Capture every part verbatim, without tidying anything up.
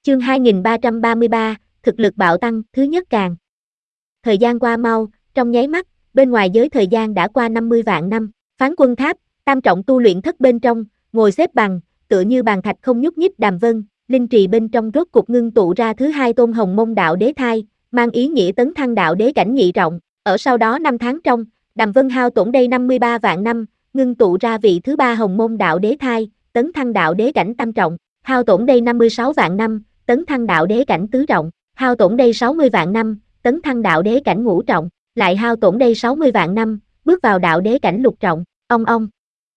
Chương hai nghìn ba trăm ba mươi ba, thực lực bạo tăng, thứ nhất càng. Thời gian qua mau, trong nháy mắt, bên ngoài giới thời gian đã qua năm mươi vạn năm. Phán Quân Tháp, tam trọng tu luyện thất bên trong, ngồi xếp bằng, tựa như bàn thạch không nhúc nhích. Đàm Vân, linh trì bên trong rốt cục ngưng tụ ra thứ hai tôn Hồng Mông Đạo Đế thai, mang ý nghĩa tấn thăng đạo đế cảnh nhị trọng. Ở sau đó năm tháng trong, Đàm Vân hao tổn đây năm mươi ba vạn năm, ngưng tụ ra vị thứ ba Hồng Mông Đạo Đế thai, tấn thăng đạo đế cảnh tam trọng. Hao tổn đây năm mươi sáu vạn năm, tấn thăng đạo đế cảnh tứ trọng. Hao tổn đây sáu mươi vạn năm, tấn thăng đạo đế cảnh ngũ trọng. Lại hao tổn đây sáu mươi vạn năm, bước vào đạo đế cảnh lục trọng. Ong ong.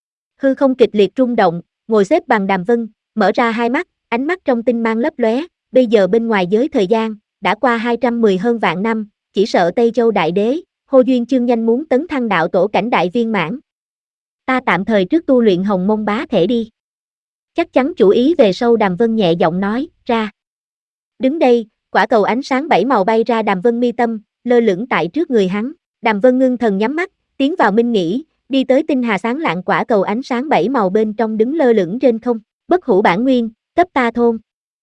Hư không kịch liệt rung động, ngồi xếp bằng Đàm Vân, mở ra hai mắt, ánh mắt trong tinh mang lấp lóe. Bây giờ bên ngoài giới thời gian, đã qua hai trăm mười hơn vạn năm, chỉ sợ Tây Châu đại đế, Hồ Duyên Chương nhanh muốn tấn thăng đạo tổ cảnh đại viên mãn. Ta tạm thời trước tu luyện Hồng Mông Bá Thể đi. Chắc chắn chủ ý về sau. Đàm Vân nhẹ giọng nói ra. Đứng đây, quả cầu ánh sáng bảy màu bay ra Đàm Vân mi tâm, lơ lửng tại trước người hắn. Đàm Vân ngưng thần nhắm mắt, tiến vào minh nghĩ, đi tới tinh hà sáng lạng quả cầu ánh sáng bảy màu bên trong đứng lơ lửng trên không. Bất hủ bản nguyên, cấp ta thôn.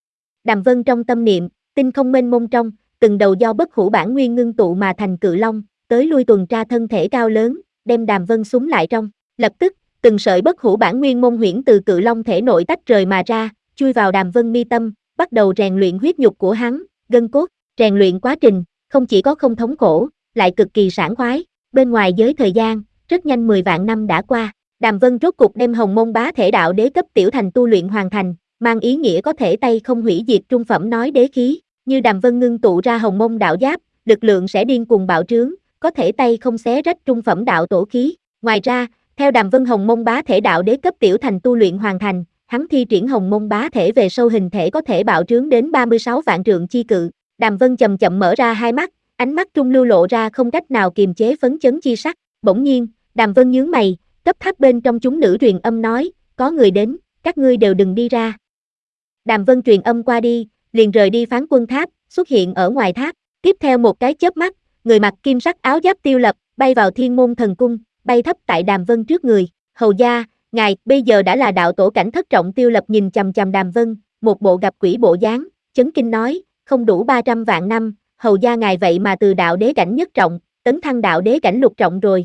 Đàm Vân trong tâm niệm, tinh không mênh mông trong, từng đầu do bất hủ bản nguyên ngưng tụ mà thành cự long, tới lui tuần tra thân thể cao lớn, đem Đàm Vân súng lại trong. Lập tức, từng sợi bất hủ bản nguyên môn huyễn từ cự long thể nội tách rời mà ra, chui vào Đàm Vân mi tâm, bắt đầu rèn luyện huyết nhục của hắn, gân cốt. Rèn luyện quá trình, không chỉ có không thống khổ, lại cực kỳ sảng khoái. Bên ngoài giới thời gian, rất nhanh mười vạn năm đã qua, Đàm Vân rốt cục đem Hồng Mông Bá Thể đạo đế cấp tiểu thành tu luyện hoàn thành, mang ý nghĩa có thể tay không hủy diệt trung phẩm nói đế khí. Như Đàm Vân ngưng tụ ra Hồng Mông đạo giáp, lực lượng sẽ điên cuồng bạo trướng, có thể tay không xé rách trung phẩm đạo tổ khí. Ngoài ra, theo Đàm Vân Hồng Mông Bá Thể đạo đế cấp tiểu thành tu luyện hoàn thành, hắn thi triển Hồng Mông Bá Thể về sau hình thể có thể bạo trướng đến ba mươi sáu vạn trượng chi cự. Đàm Vân chậm chậm mở ra hai mắt, ánh mắt trung lưu lộ ra không cách nào kiềm chế phấn chấn chi sắc. Bỗng nhiên, Đàm Vân nhướng mày, cấp thấp bên trong chúng nữ truyền âm nói, có người đến, các ngươi đều đừng đi ra. Đàm Vân truyền âm qua đi, liền rời đi Phán Quân Tháp, xuất hiện ở ngoài tháp. Tiếp theo một cái chớp mắt, người mặc kim sắc áo giáp Tiêu Lập, bay vào Thiên Môn Thần Cung, bay thấp tại Đàm Vân trước người. Hầu gia, ngài bây giờ đã là đạo tổ cảnh thất trọng. Tiêu Lập nhìn chằm chằm Đàm Vân, một bộ gặp quỷ bộ dáng, chấn kinh nói, không đủ ba trăm vạn năm, hầu gia ngài vậy mà từ đạo đế cảnh nhất trọng, tấn thăng đạo đế cảnh lục trọng rồi.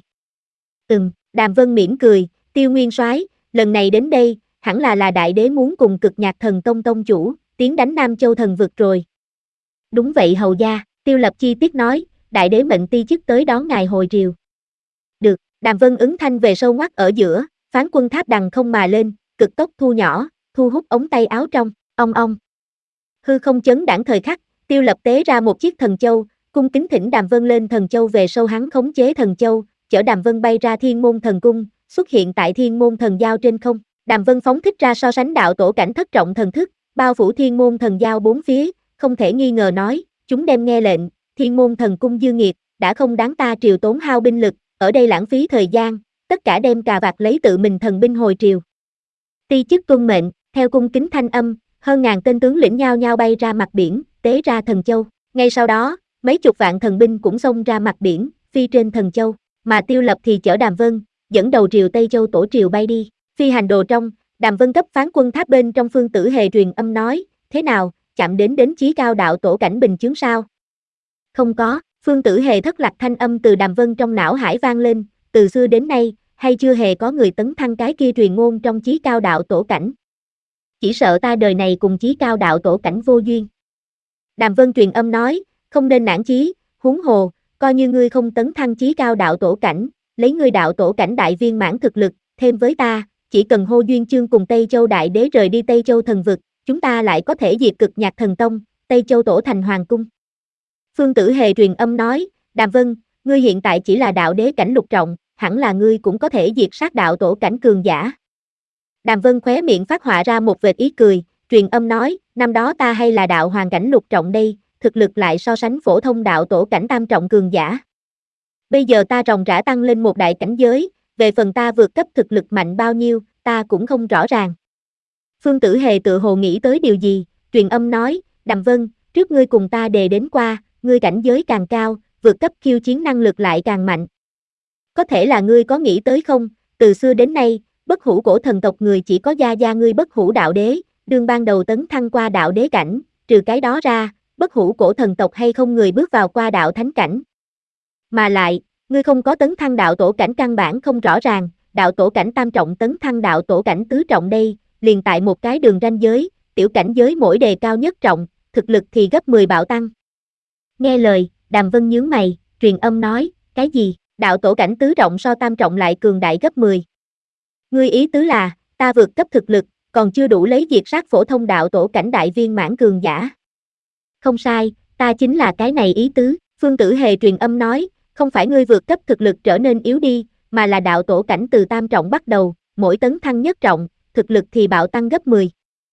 Ừm, Đàm Vân mỉm cười, Tiêu Nguyên soái, lần này đến đây, hẳn là là đại đế muốn cùng Cực Nhạc Thần Tông tông chủ, tiến đánh Nam Châu thần vực rồi. Đúng vậy hầu gia, Tiêu Lập chi tiết nói, đại đế mệnh ti chức tới đón ngài hồi triều. Được, Đàm Vân ứng thanh về sâu ngoắt ở giữa, Phán Quân Tháp đằng không mà lên, cực tốc thu nhỏ, thu hút ống tay áo trong, ong ong. Hư không chấn đãng thời khắc, Tiêu Lập tế ra một chiếc thần châu, cung kính thỉnh Đàm Vân lên thần châu về sau hắn khống chế thần châu, chở Đàm Vân bay ra Thiên Môn Thần Cung, xuất hiện tại Thiên Môn Thần Giao trên không. Đàm Vân phóng thích ra so sánh đạo tổ cảnh thất trọng thần thức, bao phủ Thiên Môn Thần Giao bốn phía, không thể nghi ngờ nói, chúng đem nghe lệnh, Thiên Môn Thần Cung dư nghiệt, đã không đáng ta triều tốn hao binh lực, ở đây lãng phí thời gian, tất cả đem cà vạt lấy tự mình thần binh hồi triều. Ti chức tuân mệnh, theo cung kính thanh âm, hơn ngàn tên tướng lĩnh nhao nhao bay ra mặt biển, tế ra thần châu. Ngay sau đó, mấy chục vạn thần binh cũng xông ra mặt biển, phi trên thần châu, mà Tiêu Lập thì chở Đàm Vân, dẫn đầu triều Tây Châu tổ triều bay đi. Phi hành đồ trong, Đàm Vân cấp Phán Quân Tháp bên trong Phương Tử Hề truyền âm nói, thế nào, chạm đến đến chí cao đạo tổ cảnh bình chứng sao? Không có, Phương Tử Hề thất lạc thanh âm từ Đàm Vân trong não hải vang lên, từ xưa đến nay, hay chưa hề có người tấn thăng cái kia truyền ngôn trong chí cao đạo tổ cảnh. Chỉ sợ ta đời này cùng chí cao đạo tổ cảnh vô duyên. Đàm Vân truyền âm nói, không nên nản chí, huống hồ, coi như ngươi không tấn thăng chí cao đạo tổ cảnh, lấy ngươi đạo tổ cảnh đại viên mãn thực lực, thêm với ta, chỉ cần Hồ Duyên Chương cùng Tây Châu đại đế rời đi Tây Châu thần vực, chúng ta lại có thể diệt Cực Nhạc Thần Tông, Tây Châu tổ thành hoàng cung. Phương Tử Hề truyền âm nói, Đàm Vân, ngươi hiện tại chỉ là đạo đế cảnh lục trọng, hẳn là ngươi cũng có thể diệt sát đạo tổ cảnh cường giả. Đàm Vân khóe miệng phát họa ra một vệt ý cười, truyền âm nói, năm đó ta hay là đạo hoàng cảnh lục trọng đây, thực lực lại so sánh phổ thông đạo tổ cảnh tam trọng cường giả. Bây giờ ta ròng rã tăng lên một đại cảnh giới, về phần ta vượt cấp thực lực mạnh bao nhiêu, ta cũng không rõ ràng. Phương Tử Hề tự hồ nghĩ tới điều gì, truyền âm nói, Đàm Vân, trước ngươi cùng ta đề đến qua, ngươi cảnh giới càng cao, vượt cấp khiêu chiến năng lực lại càng mạnh. Có thể là ngươi có nghĩ tới không, từ xưa đến nay, bất hủ cổ thần tộc người chỉ có gia gia ngươi bất hủ đạo đế, đương ban đầu tấn thăng qua đạo đế cảnh, trừ cái đó ra, bất hủ cổ thần tộc hay không người bước vào qua đạo thánh cảnh. Mà lại, ngươi không có tấn thăng đạo tổ cảnh căn bản không rõ ràng, đạo tổ cảnh tam trọng tấn thăng đạo tổ cảnh tứ trọng đây, liền tại một cái đường ranh giới, tiểu cảnh giới mỗi đề cao nhất trọng, thực lực thì gấp mười bạo tăng. Nghe lời, Đàm Vân nhướng mày, truyền âm nói, cái gì, đạo tổ cảnh tứ trọng so tam trọng lại cường đại gấp mười. Ngươi ý tứ là, ta vượt cấp thực lực, còn chưa đủ lấy diệt sát phổ thông đạo tổ cảnh đại viên mãn cường giả. Không sai, ta chính là cái này ý tứ, Phương Tử Hề truyền âm nói, không phải ngươi vượt cấp thực lực trở nên yếu đi, mà là đạo tổ cảnh từ tam trọng bắt đầu, mỗi tấn thăng nhất trọng, thực lực thì bạo tăng gấp mười.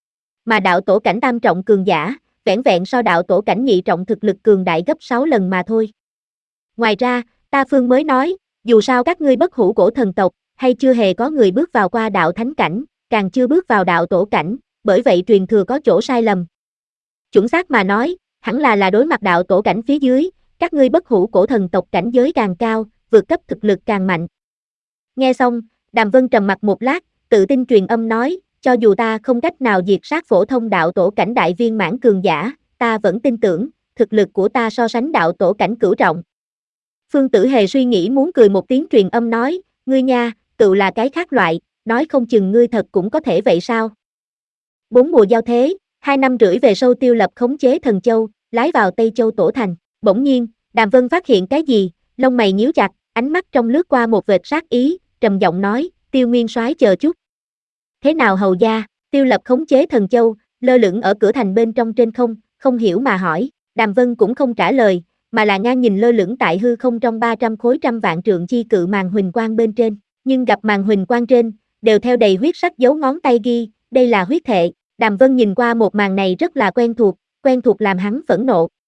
Mà đạo tổ cảnh tam trọng cường giả, vẻn vẹn so đạo tổ cảnh nhị trọng thực lực cường đại gấp sáu lần mà thôi. Ngoài ra, ta Phương mới nói, dù sao các ngươi bất hủ cổ thần tộc, hay chưa hề có người bước vào qua đạo thánh cảnh, càng chưa bước vào đạo tổ cảnh, bởi vậy truyền thừa có chỗ sai lầm. Chuẩn xác mà nói, hẳn là là đối mặt đạo tổ cảnh phía dưới, các ngươi bất hủ cổ thần tộc cảnh giới càng cao, vượt cấp thực lực càng mạnh. Nghe xong, Đàm Vân trầm mặt một lát, tự tin truyền âm nói, cho dù ta không cách nào diệt sát phổ thông đạo tổ cảnh đại viên mãn cường giả, ta vẫn tin tưởng, thực lực của ta so sánh đạo tổ cảnh cửu trọng. Phương Tử Hề suy nghĩ muốn cười một tiếng truyền âm nói, ngươi nha, tự là cái khác loại, nói không chừng ngươi thật cũng có thể vậy sao? Bốn mùa giao thế, hai năm rưỡi về sau Tiêu Lập khống chế Thần Châu, lái vào Tây Châu tổ thành, bỗng nhiên, Đàm Vân phát hiện cái gì, lông mày nhíu chặt, ánh mắt trong lướt qua một vệt sát ý, trầm giọng nói, Tiêu Nguyên soái chờ chút. Thế nào hầu gia, Tiêu Lập khống chế Thần Châu, lơ lửng ở cửa thành bên trong trên không, không hiểu mà hỏi, Đàm Vân cũng không trả lời, mà là ngang nhìn lơ lửng tại hư không trong ba trăm khối trăm vạn trượng chi cự màn huỳnh quang bên trên, nhưng gặp màn huỳnh quang trên, đều theo đầy huyết sắc dấu ngón tay ghi, đây là huyết thệ. Đàm Vân nhìn qua một màn này rất là quen thuộc, quen thuộc làm hắn phẫn nộ.